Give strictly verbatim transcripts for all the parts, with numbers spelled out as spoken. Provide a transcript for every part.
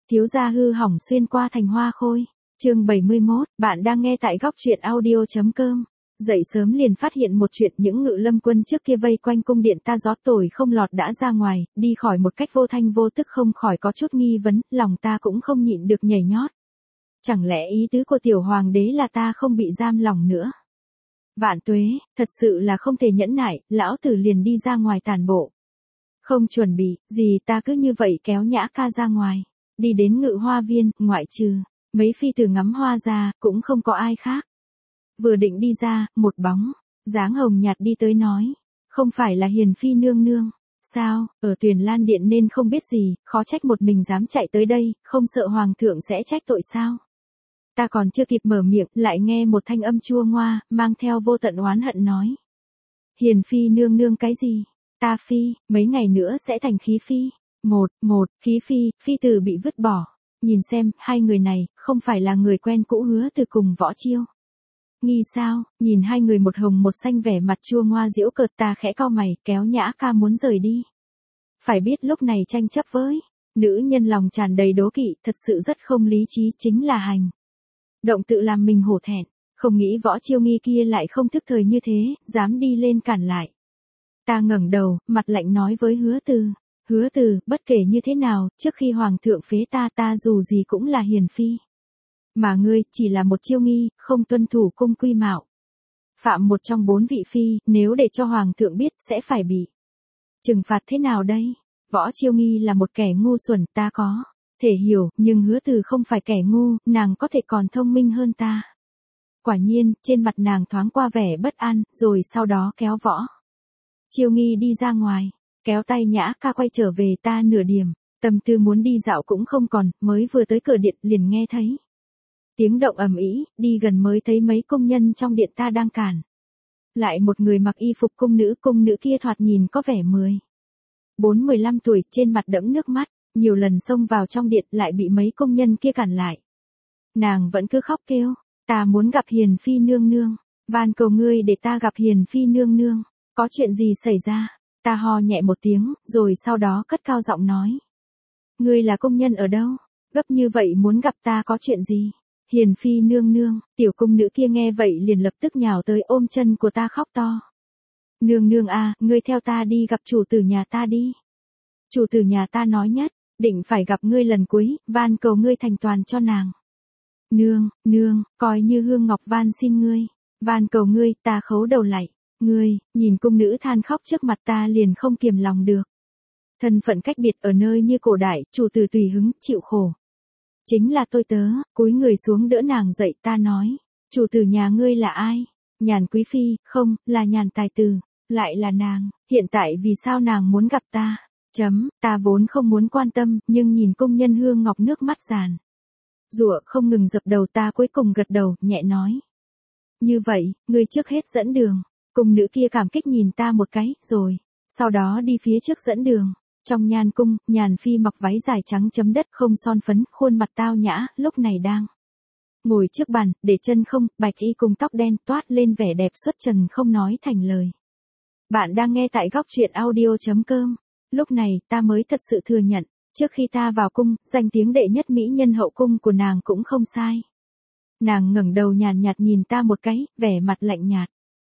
Thiếu gia hư hỏng xuyên qua thành hoa khôi. Chương bảy mươi mốt, bạn đang nghe tại góc truyện audio chấm com. Dậy sớm liền phát hiện một chuyện, những ngự lâm quân trước kia vây quanh cung điện ta gió tồi không lọt đã ra ngoài, đi khỏi một cách vô thanh vô tức, không khỏi có chút nghi vấn, lòng ta cũng không nhịn được nhảy nhót. Chẳng lẽ ý tứ của tiểu hoàng đế là ta không bị giam lòng nữa? Vạn tuế, thật sự là không thể nhẫn nại, lão tử liền đi ra ngoài tản bộ. Không chuẩn bị gì, ta cứ như vậy kéo Nhã ca ra ngoài. Đi đến ngự hoa viên, ngoại trừ mấy phi tử ngắm hoa ra, cũng không có ai khác. Vừa định đi ra, một bóng dáng hồng nhạt đi tới nói, không phải là Hiền phi nương nương sao? Ở Tuyền Lan điện nên không biết gì, khó trách một mình dám chạy tới đây, không sợ hoàng thượng sẽ trách tội sao? Ta còn chưa kịp mở miệng, lại nghe một thanh âm chua ngoa, mang theo vô tận oán hận nói, Hiền phi nương nương cái gì? Ta phi, mấy ngày nữa sẽ thành khí phi. Một, một, khí phi, phi tử bị vứt bỏ. Nhìn xem, hai người này, không phải là người quen cũ Hứa Từ cùng Võ Chiêu. Nghi sao? Nhìn hai người một hồng một xanh vẻ mặt chua ngoa giễu cợt, ta khẽ cau mày, kéo Nhã ca muốn rời đi. Phải biết lúc này tranh chấp với nữ nhân lòng tràn đầy đố kỵ, thật sự rất không lý trí, chính là hành động tự làm mình hổ thẹn. Không nghĩ Võ Chiêu Nghi kia lại không thức thời như thế, dám đi lên cản lại. Ta ngẩng đầu, mặt lạnh nói với Hứa Từ, Hứa Từ, bất kể như thế nào, trước khi hoàng thượng phế ta, ta dù gì cũng là hiền phi. Mà ngươi, chỉ là một Chiêu Nghi, không tuân thủ cung quy mạo. Phạm một trong bốn vị phi, nếu để cho hoàng thượng biết, sẽ phải bị trừng phạt thế nào đây? Võ Chiêu Nghi là một kẻ ngu xuẩn, ta có thể hiểu, nhưng Hứa Từ không phải kẻ ngu, nàng có thể còn thông minh hơn ta. Quả nhiên, trên mặt nàng thoáng qua vẻ bất an, rồi sau đó kéo Võ Chiêu Nghi đi ra ngoài, kéo tay Nhã ca quay trở về. Ta nửa điểm tâm tư muốn đi dạo cũng không còn, mới vừa tới cửa điện liền nghe thấy tiếng động ầm ĩ, đi gần mới thấy mấy công nhân trong điện ta đang cản lại một người mặc y phục cung nữ. Cung nữ kia thoạt nhìn có vẻ mười bốn mười lăm tuổi, trên mặt đẫm nước mắt, nhiều lần xông vào trong điện lại bị mấy công nhân kia cản lại. Nàng vẫn cứ khóc kêu, ta muốn gặp Hiền phi nương nương, van cầu ngươi để ta gặp Hiền phi nương nương. Có chuyện gì xảy ra? Ta ho nhẹ một tiếng, rồi sau đó cất cao giọng nói, ngươi là công nhân ở đâu? Gấp như vậy muốn gặp ta có chuyện gì? Hiền phi nương nương. Tiểu cung nữ kia nghe vậy liền lập tức nhào tới ôm chân của ta khóc to. Nương nương a, ngươi theo ta đi gặp chủ tử nhà ta đi. Chủ tử nhà ta nói nhất định phải gặp ngươi lần cuối, van cầu ngươi thành toàn cho nàng. Nương, nương, coi như Hương Ngọc van xin ngươi, van cầu ngươi. Ta khấu đầu lạy, ngươi. Nhìn cung nữ than khóc trước mặt ta liền không kiềm lòng được. Thân phận cách biệt ở nơi như cổ đại, chủ tử tùy hứng chịu khổ chính là tôi tớ. Cúi người xuống đỡ nàng dậy. Ta nói, chủ tử nhà ngươi là ai? Nhàn quý phi? Không, là Nhàn tài tử. Lại là nàng. Hiện tại vì sao nàng muốn gặp ta? Chấm, ta vốn không muốn quan tâm, nhưng nhìn công nhân Hương Ngọc nước mắt giàn giụa không ngừng dập đầu. Ta cuối cùng gật đầu, nhẹ nói, như vậy, ngươi trước hết dẫn đường. Cung nữ kia cảm kích nhìn ta một cái, rồi sau đó đi phía trước dẫn đường. Trong Nhan cung, Nhàn phi mặc váy dài trắng chấm đất, không son phấn, khuôn mặt tao nhã, lúc này đang ngồi trước bàn, để chân không, bạch y cùng tóc đen, toát lên vẻ đẹp xuất trần không nói thành lời. Bạn đang nghe tại góc truyện audio chấm com. Lúc này, ta mới thật sự thừa nhận, trước khi ta vào cung, danh tiếng đệ nhất mỹ nhân hậu cung của nàng cũng không sai. Nàng ngẩng đầu nhàn nhạt nhìn ta một cái, vẻ mặt lạnh nhạt.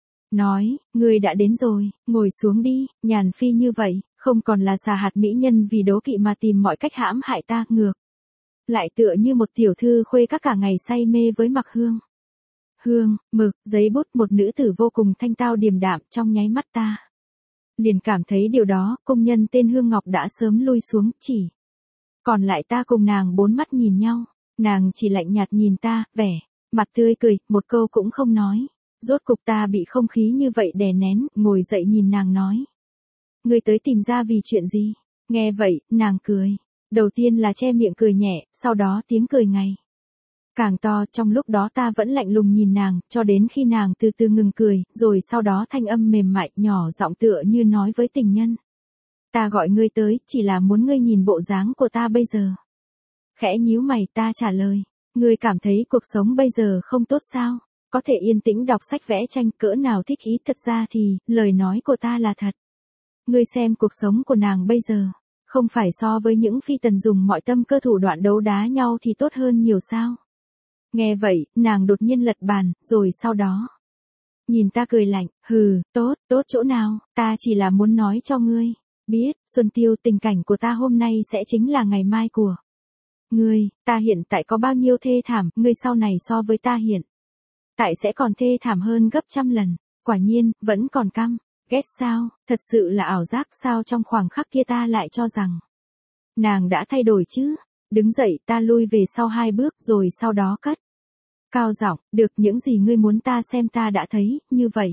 Nói, ngươi đã đến rồi, ngồi xuống đi. Nhàn phi như vậy, không còn là xà hạt mỹ nhân vì đố kỵ mà tìm mọi cách hãm hại ta, ngược lại tựa như một tiểu thư khuê các cả ngày say mê với mặc hương. Hương, mực, giấy bút, một nữ tử vô cùng thanh tao điềm đạm. Trong nháy mắt ta liền cảm thấy điều đó. Công nhân tên Hương Ngọc đã sớm lui xuống, chỉ còn lại ta cùng nàng bốn mắt nhìn nhau. Nàng chỉ lạnh nhạt nhìn ta, vẻ mặt tươi cười, một câu cũng không nói. Rốt cục ta bị không khí như vậy đè nén, ngồi dậy nhìn nàng nói, ngươi tới tìm ra vì chuyện gì? Nghe vậy, nàng cười. Đầu tiên là che miệng cười nhẹ, sau đó tiếng cười ngày càng to. Trong lúc đó ta vẫn lạnh lùng nhìn nàng, cho đến khi nàng từ từ ngừng cười, rồi sau đó thanh âm mềm mại, nhỏ giọng tựa như nói với tình nhân. Ta gọi ngươi tới, chỉ là muốn ngươi nhìn bộ dáng của ta bây giờ. Khẽ nhíu mày, ta trả lời, ngươi cảm thấy cuộc sống bây giờ không tốt sao? Có thể yên tĩnh đọc sách vẽ tranh, cỡ nào thích ý. Thật ra thì, lời nói của ta là thật. Ngươi xem cuộc sống của nàng bây giờ, Không phải so với những phi tần dùng mọi tâm cơ thủ đoạn đấu đá nhau thì tốt hơn nhiều sao? Nghe vậy, nàng đột nhiên lật bàn, rồi sau đó. Nhìn ta cười lạnh, hừ, tốt, tốt chỗ nào, ta chỉ là muốn nói cho ngươi. Biết, Xuân Tiêu, tình cảnh của ta hôm nay sẽ chính là ngày mai của ngươi, ta hiện tại có bao nhiêu thê thảm, ngươi sau này so với ta hiện tại sẽ còn thê thảm hơn gấp trăm lần. Quả nhiên, vẫn còn căm ghét sao, thật sự là ảo giác sao? Trong khoảnh khắc kia ta lại cho rằng nàng đã thay đổi chứ. Đứng dậy, ta lui về sau hai bước, rồi sau đó cất cao giọng, được, những gì ngươi muốn ta xem ta đã thấy, như vậy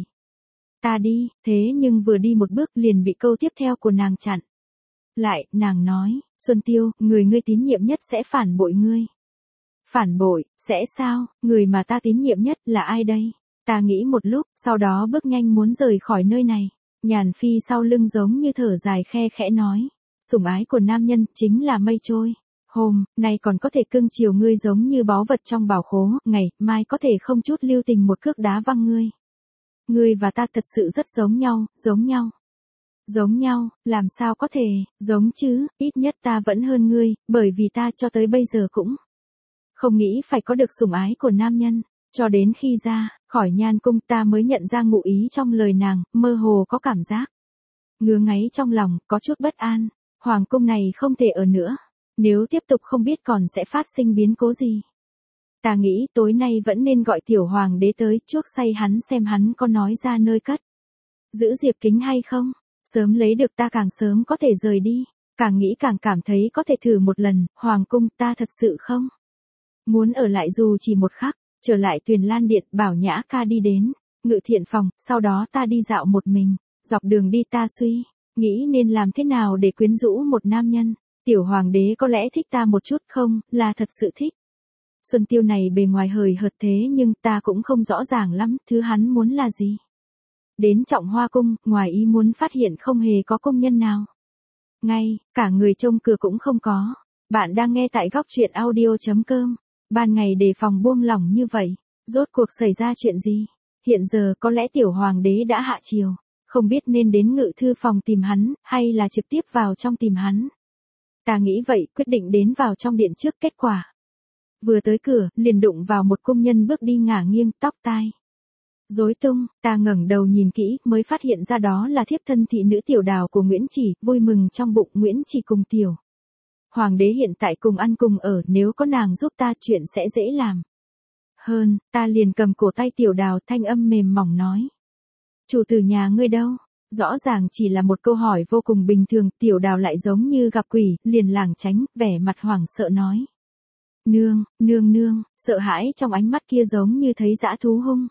ta đi. Thế nhưng vừa đi một bước liền bị câu tiếp theo của nàng chặn lại. Nàng nói, Xuân Tiêu, người ngươi tín nhiệm nhất sẽ phản bội ngươi. Phản bội, sẽ sao? Người mà ta tín nhiệm nhất là ai đây? Ta nghĩ một lúc, sau đó bước nhanh muốn rời khỏi nơi này. Nhàn Phi sau lưng giống như thở dài khe khẽ nói, sủng ái của nam nhân chính là mây trôi. Hôm nay còn có thể cưng chiều ngươi giống như báu vật trong bảo khố, ngày mai có thể không chút lưu tình một cước đá văng ngươi. Ngươi và ta thật sự rất giống nhau, giống nhau. Giống nhau, làm sao có thể, giống chứ, ít nhất ta vẫn hơn ngươi, bởi vì ta cho tới bây giờ cũng không nghĩ phải có được sủng ái của nam nhân. Cho đến khi ra khỏi Nhan Cung ta mới nhận ra ngụ ý trong lời nàng, mơ hồ có cảm giác ngứa ngáy trong lòng, có chút bất an. Hoàng cung này không thể ở nữa. Nếu tiếp tục không biết còn sẽ phát sinh biến cố gì. Ta nghĩ tối nay vẫn nên gọi tiểu hoàng đế tới, chuốc say hắn xem hắn có nói ra nơi cất giữ Diệp Kính hay không. Sớm lấy được ta càng sớm có thể rời đi. Càng nghĩ càng cảm thấy có thể thử một lần. Hoàng cung ta thật sự không muốn ở lại dù chỉ một khắc. Trở lại Tuyền Lan Điện, bảo Nhã ca đi đến Ngự Thiện phòng, sau đó ta đi dạo một mình. Dọc đường đi ta suy nghĩ nên làm thế nào để quyến rũ một nam nhân. Tiểu hoàng đế có lẽ thích ta một chút không, là thật sự thích. Xuân Tiêu này bề ngoài hời hợt thế nhưng ta cũng không rõ ràng lắm, thứ hắn muốn là gì. Đến Trọng Hoa cung, ngoài ý muốn phát hiện không hề có công nhân nào. Ngay, cả người trông cửa cũng không có. Bạn đang nghe tại góc truyện audio.com. Ban ngày đề phòng buông lỏng như vậy, rốt cuộc xảy ra chuyện gì? Hiện giờ có lẽ tiểu hoàng đế đã hạ triều, không biết nên đến ngự thư phòng tìm hắn, hay là trực tiếp vào trong tìm hắn. Ta nghĩ vậy, quyết định đến vào trong điện trước. Kết quả vừa tới cửa, liền đụng vào một công nhân bước đi ngả nghiêng, tóc tai rối tung. Ta ngẩng đầu nhìn kỹ, mới phát hiện ra đó là thiếp thân thị nữ Tiểu Đào của Nguyễn Chỉ. Vui mừng trong bụng, Nguyễn Chỉ cùng tiểu hoàng đế hiện tại cùng ăn cùng ở, nếu có nàng giúp ta chuyện sẽ dễ làm hơn. Ta liền cầm cổ tay Tiểu Đào, thanh âm mềm mỏng nói, chủ tử nhà ngươi đâu? Rõ ràng chỉ là một câu hỏi vô cùng bình thường, Tiểu Đào lại giống như gặp quỷ, liền lảng tránh, vẻ mặt hoảng sợ nói, nương, nương nương. Sợ hãi trong ánh mắt kia giống như thấy dã thú hung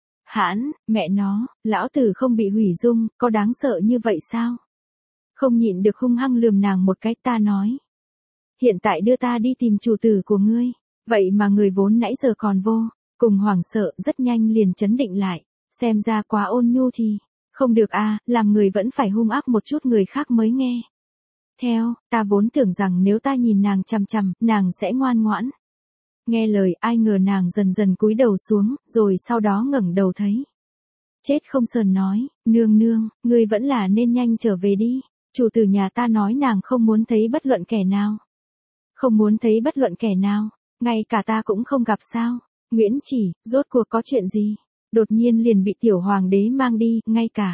hãn. Mẹ nó, lão tử không bị hủy dung, có đáng sợ như vậy sao? Không nhịn được hung hăng lườm nàng một cái. Ta nói, hiện tại đưa ta đi tìm chủ tử của ngươi. Vậy mà người vốn nãy giờ còn vô cùng hoảng sợ, rất nhanh liền chấn định lại. Xem ra quá ôn nhu thì không được à, làm người vẫn phải hung ác một chút người khác mới nghe theo. Ta vốn tưởng rằng nếu ta nhìn nàng chằm chằm, nàng sẽ ngoan ngoãn nghe lời, ai ngờ nàng dần dần cúi đầu xuống, rồi sau đó ngẩng đầu thấy chết không sờn nói, nương nương, ngươi vẫn là nên nhanh trở về đi. Chủ tử nhà ta nói nàng không muốn thấy bất luận kẻ nào. Không muốn thấy bất luận kẻ nào, ngay cả ta cũng không gặp sao? Nguyễn Chỉ, rốt cuộc có chuyện gì? Đột nhiên liền bị tiểu hoàng đế mang đi, ngay cả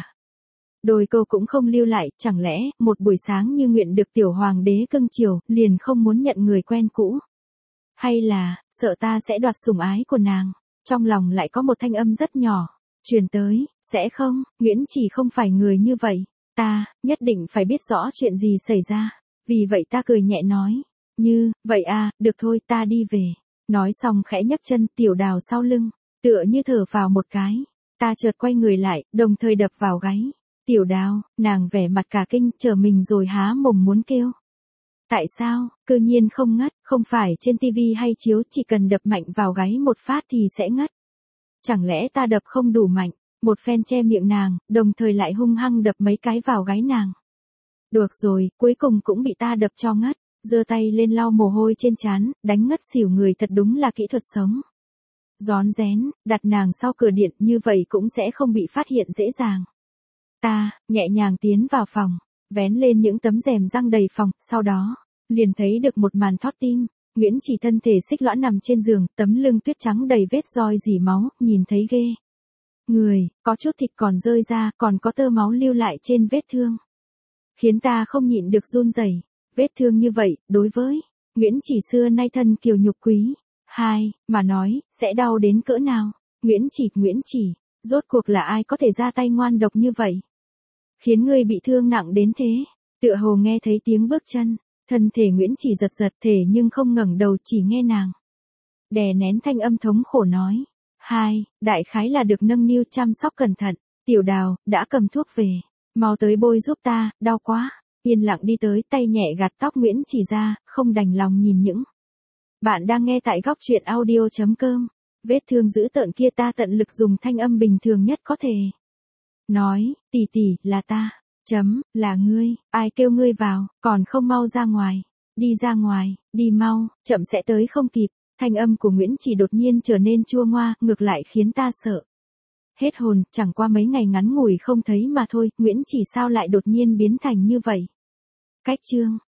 đôi câu cũng không lưu lại. Chẳng lẽ một buổi sáng như nguyện được tiểu hoàng đế cưng chiều, liền không muốn nhận người quen cũ? Hay là sợ ta sẽ đoạt sủng ái của nàng? Trong lòng lại có một thanh âm rất nhỏ truyền tới, sẽ không, Nguyễn Chỉ không phải người như vậy. Ta nhất định phải biết rõ chuyện gì xảy ra. Vì vậy ta cười nhẹ nói, như vậy à, được thôi, ta đi về. Nói xong khẽ nhấc chân, Tiểu Đào sau lưng tựa như thở vào một cái. Ta chợt quay người lại, đồng thời đập vào gáy Tiểu Đào. Nàng vẻ mặt cả kinh, trở mình rồi há mồm muốn kêu. Tại sao, cư nhiên không ngất? Không phải trên tivi hay chiếu chỉ cần đập mạnh vào gáy một phát thì sẽ ngất? Chẳng lẽ ta đập không đủ mạnh? Một phen che miệng nàng, đồng thời lại hung hăng đập mấy cái vào gáy nàng. Được rồi, cuối cùng cũng bị ta đập cho ngất. Giơ tay lên lau mồ hôi trên trán, đánh ngất xỉu người, thật đúng là kỹ thuật sống. Rón rén, đặt nàng sau cửa điện, như vậy cũng sẽ không bị phát hiện dễ dàng. Ta nhẹ nhàng tiến vào phòng, Vén lên những tấm rèm răng đầy phòng, sau đó, liền thấy được một màn thót tim. Nguyễn Chỉ thân thể xích lõa nằm trên giường, tấm lưng tuyết trắng đầy vết roi rỉ máu, nhìn thấy ghê. Người, có chút thịt còn rơi ra, còn có tơ máu lưu lại trên vết thương. Khiến ta không nhịn được run rẩy. Vết thương như vậy, đối với Nguyễn Chỉ xưa nay thân kiều nhục quý. Hai, mà nói, sẽ đau đến cỡ nào? Nguyễn Chỉ, Nguyễn Chỉ, rốt cuộc là ai có thể ra tay ngoan độc như vậy? Khiến ngươi bị thương nặng đến thế. Tựa hồ nghe thấy tiếng bước chân, thân thể Nguyễn Chỉ giật giật thể nhưng không ngẩng đầu, chỉ nghe nàng đè nén thanh âm thống khổ nói. Hai, đại khái là được nâng niu chăm sóc cẩn thận. Tiểu Đào, đã cầm thuốc về. Mau tới bôi giúp ta, đau quá. Yên lặng đi tới, tay nhẹ gạt tóc Nguyễn Chỉ ra, không đành lòng nhìn những. Bạn đang nghe tại góc truyện audio.com. Vết thương dữ tợn kia ta tận lực dùng thanh âm bình thường nhất có thể. Nói, tỷ tỷ, là ta. Chấm, là ngươi, ai kêu ngươi vào, còn không mau ra ngoài. Đi ra ngoài, đi mau, chậm sẽ tới không kịp. Thanh âm của Nguyễn Chỉ đột nhiên trở nên chua ngoa, ngược lại khiến ta sợ. Hết hồn, chẳng qua mấy ngày ngắn ngủi không thấy mà thôi, Nguyễn Chỉ sao lại đột nhiên biến thành như vậy. Cách chương